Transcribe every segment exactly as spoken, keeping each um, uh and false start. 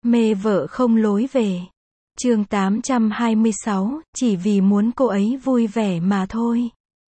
Mê vợ không lối về. Chương tám trăm hai mươi sáu, chỉ vì muốn cô ấy vui vẻ mà thôi.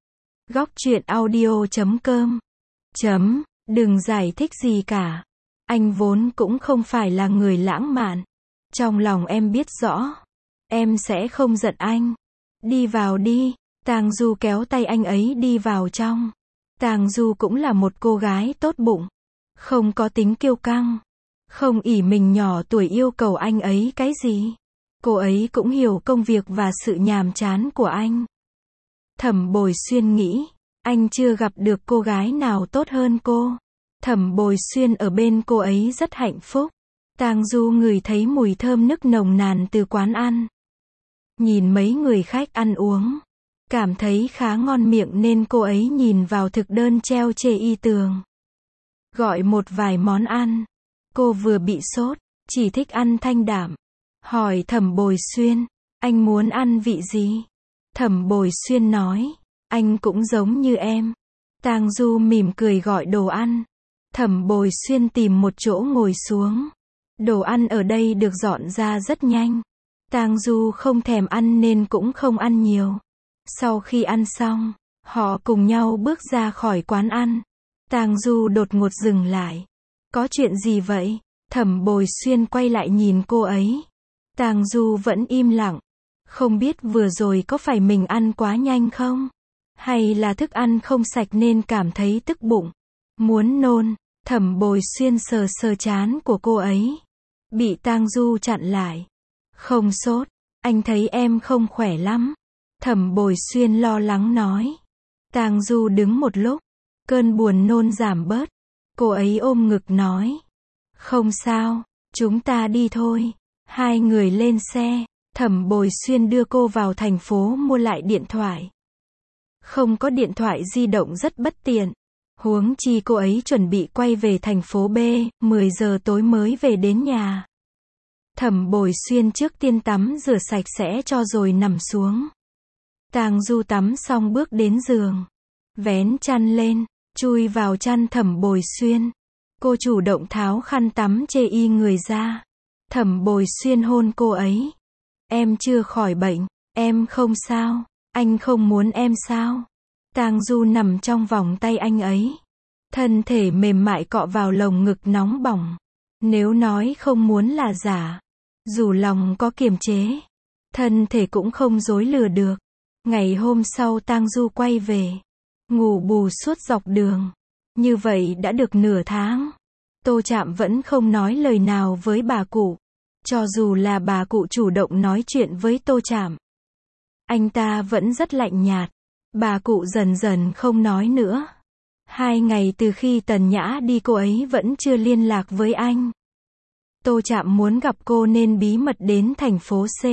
Góc truyện audio chấm com. Chấm, đừng giải thích gì cả. Anh vốn cũng không phải là người lãng mạn. Trong lòng em biết rõ. Em sẽ không giận anh. Đi vào đi. Tang Du kéo tay anh ấy đi vào trong. Tang Du cũng là một cô gái tốt bụng. Không có tính kiêu căng. Không ỷ mình nhỏ tuổi yêu cầu anh ấy cái gì. Cô ấy cũng hiểu công việc và sự nhàm chán của anh. Thẩm Bồi Xuyên nghĩ, anh chưa gặp được cô gái nào tốt hơn cô. Thẩm Bồi Xuyên ở bên cô ấy rất hạnh phúc. Tang Du ngửi thấy mùi thơm nức nồng nàn từ quán ăn. Nhìn mấy người khách ăn uống, cảm thấy khá ngon miệng nên cô ấy nhìn vào thực đơn treo trên y tường. Gọi một vài món ăn. Cô vừa bị sốt, chỉ thích ăn thanh đạm. Hỏi Thẩm Bồi Xuyên, anh muốn ăn vị gì? Thẩm Bồi Xuyên nói, anh cũng giống như em. Tang Du mỉm cười gọi đồ ăn. Thẩm Bồi Xuyên tìm một chỗ ngồi xuống. Đồ ăn ở đây được dọn ra rất nhanh. Tang Du không thèm ăn nên cũng không ăn nhiều. Sau khi ăn xong, họ cùng nhau bước ra khỏi quán ăn. Tang Du đột ngột dừng lại. Có chuyện gì vậy? Thẩm Bồi Xuyên quay lại nhìn cô ấy. Tang Du vẫn im lặng. Không biết vừa rồi có phải mình ăn quá nhanh không? Hay là thức ăn không sạch nên cảm thấy tức bụng? Muốn nôn. Thẩm Bồi Xuyên sờ sờ trán của cô ấy. Bị Tang Du chặn lại. Không sốt. Anh thấy em không khỏe lắm. Thẩm Bồi Xuyên lo lắng nói. Tang Du đứng một lúc. Cơn buồn nôn giảm bớt. Cô ấy ôm ngực nói. Không sao, chúng ta đi thôi. Hai người lên xe. Thẩm Bồi Xuyên đưa cô vào thành phố mua lại điện thoại. Không có điện thoại di động rất bất tiện. Huống chi cô ấy chuẩn bị quay về thành phố B, mười giờ tối mới về đến nhà. Thẩm Bồi Xuyên trước tiên tắm rửa sạch sẽ cho rồi nằm xuống. Tang Du tắm xong bước đến giường. Vén chăn lên, chui vào chăn Thẩm Bồi Xuyên. Cô chủ động tháo khăn tắm chê y người ra. Thẩm Bồi Xuyên hôn cô ấy. Em chưa khỏi bệnh, em không sao, anh không muốn em sao? Tang Du nằm trong vòng tay anh ấy. Thân thể mềm mại cọ vào lồng ngực nóng bỏng. Nếu nói không muốn là giả. Dù lòng có kiềm chế, thân thể cũng không dối lừa được. Ngày hôm sau Tang Du quay về. Ngủ bù suốt dọc đường. Như vậy đã được nửa tháng. Tô Trạm vẫn không nói lời nào với bà cụ. Cho dù là bà cụ chủ động nói chuyện với Tô Trạm, anh ta vẫn rất lạnh nhạt. Bà cụ dần dần không nói nữa. Hai ngày từ khi Tần Nhã đi cô ấy vẫn chưa liên lạc với anh. Tô Trạm muốn gặp cô nên bí mật đến thành phố C.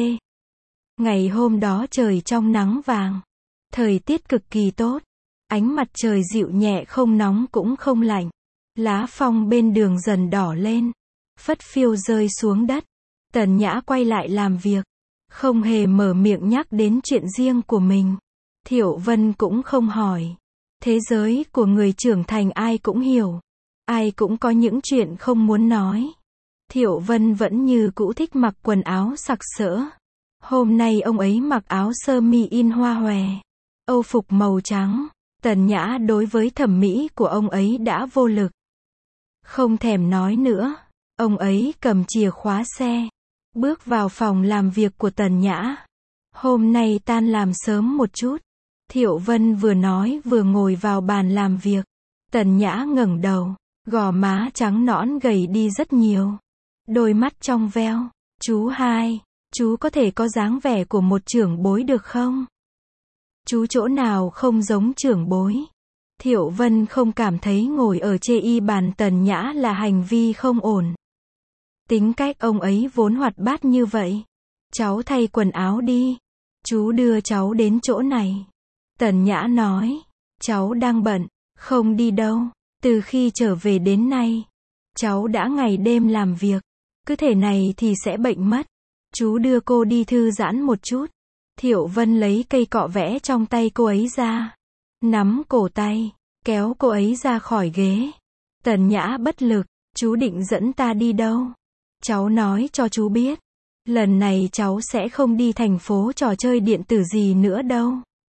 Ngày hôm đó trời trong nắng vàng. Thời tiết cực kỳ tốt. Ánh mặt trời dịu nhẹ không nóng cũng không lạnh. Lá phong bên đường dần đỏ lên. Phất phiêu rơi xuống đất. Tần Nhã quay lại làm việc. Không hề mở miệng nhắc đến chuyện riêng của mình. Thiệu Vân cũng không hỏi. Thế giới của người trưởng thành ai cũng hiểu. Ai cũng có những chuyện không muốn nói. Thiệu Vân vẫn như cũ thích mặc quần áo sặc sỡ. Hôm nay ông ấy mặc áo sơ mi in hoa hòe. Âu phục màu trắng. Tần Nhã đối với thẩm mỹ của ông ấy đã vô lực. Không thèm nói nữa. Ông ấy cầm chìa khóa xe. Bước vào phòng làm việc của Tần Nhã. Hôm nay tan làm sớm một chút. Thiệu Vân vừa nói vừa ngồi vào bàn làm việc. Tần Nhã ngẩng đầu. Gò má trắng nõn gầy đi rất nhiều. Đôi mắt trong veo. Chú hai, chú có thể có dáng vẻ của một trưởng bối được không? Chú chỗ nào không giống trưởng bối? Thiệu Vân không cảm thấy ngồi ở chê y bàn Tần Nhã là hành vi không ổn. Tính cách ông ấy vốn hoạt bát như vậy. Cháu thay quần áo đi. Chú đưa cháu đến chỗ này. Tần Nhã nói. Cháu đang bận, không đi đâu. Từ khi trở về đến nay, cháu đã ngày đêm làm việc. Cứ thể này thì sẽ bệnh mất. Chú đưa cô đi thư giãn một chút. Thiệu Vân lấy cây cọ vẽ trong tay cô ấy ra. Nắm cổ tay, kéo cô ấy ra khỏi ghế. Tần Nhã bất lực. Chú định dẫn ta đi đâu? cháu nói cho chú biết, lần này cháu sẽ không đi thành phố trò chơi điện tử gì nữa đâu.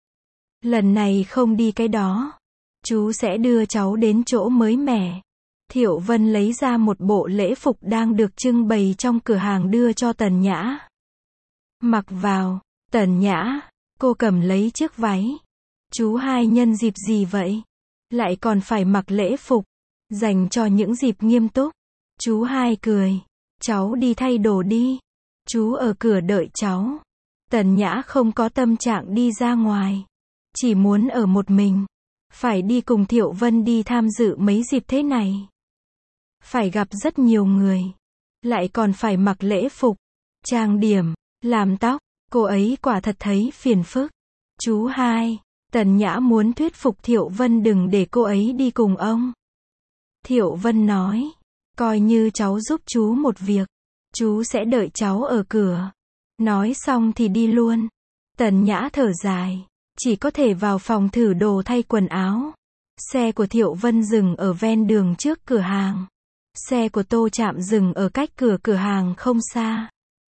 Lần này không đi cái đó. Chú sẽ đưa cháu đến chỗ mới mẻ. Thiệu Vân lấy ra một bộ lễ phục đang được trưng bày trong cửa hàng đưa cho Tần Nhã. Mặc vào. Tần Nhã, cô cầm lấy chiếc váy. Chú hai nhân dịp gì vậy? Lại còn phải mặc lễ phục. Dành cho những dịp nghiêm túc. Chú hai cười. Cháu đi thay đồ đi. Chú ở cửa đợi cháu. Tần Nhã không có tâm trạng đi ra ngoài. Chỉ muốn ở một mình. Phải đi cùng Thiệu Vân đi tham dự mấy dịp thế này. Phải gặp rất nhiều người. Lại còn phải mặc lễ phục. Trang điểm. Làm tóc. Cô ấy quả thật thấy phiền phức. Chú hai. Tần Nhã muốn thuyết phục Thiệu Vân đừng để cô ấy đi cùng ông. Thiệu Vân nói. Coi như cháu giúp chú một việc. Chú sẽ đợi cháu ở cửa. Nói xong thì đi luôn. Tần Nhã thở dài. Chỉ có thể vào phòng thử đồ thay quần áo. Xe của Thiệu Vân dừng ở ven đường trước cửa hàng. Xe của Tô Trạm dừng ở cách cửa cửa hàng không xa.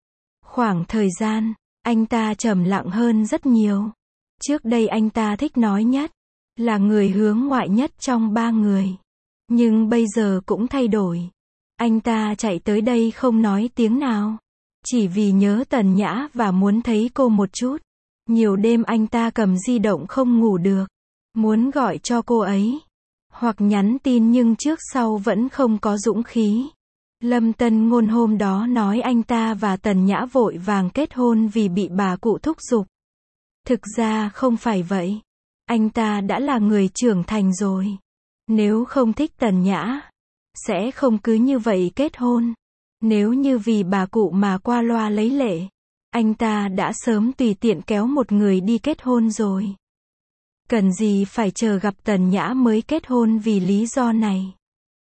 Khoảng thời gian, anh ta trầm lặng hơn rất nhiều. Trước đây anh ta thích nói nhất. Là người hướng ngoại nhất trong ba người. Nhưng bây giờ cũng thay đổi. Anh ta chạy tới đây không nói tiếng nào. Chỉ vì nhớ Tần Nhã và muốn thấy cô một chút. Nhiều đêm anh ta cầm di động không ngủ được. Muốn gọi cho cô ấy. Hoặc nhắn tin nhưng trước sau vẫn không có dũng khí. Lâm Tân Ngôn hôm đó nói anh ta và Tần Nhã vội vàng kết hôn vì bị bà cụ thúc giục. Thực ra không phải vậy. Anh ta đã là người trưởng thành rồi. Nếu không thích Tần Nhã, sẽ không cứ như vậy kết hôn. Nếu như vì bà cụ mà qua loa lấy lệ, anh ta đã sớm tùy tiện kéo một người đi kết hôn rồi. Cần gì phải chờ gặp Tần Nhã mới kết hôn vì lý do này.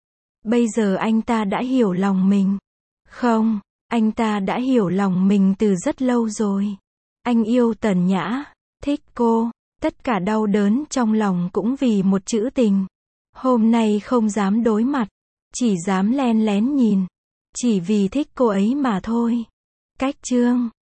Bây giờ anh ta đã hiểu lòng mình. Không, anh ta đã hiểu lòng mình từ rất lâu rồi. Anh yêu Tần Nhã, thích cô, tất cả đau đớn trong lòng cũng vì một chữ tình. Hôm nay không dám đối mặt, chỉ dám len lén nhìn, chỉ vì thích cô ấy mà thôi. Cách chương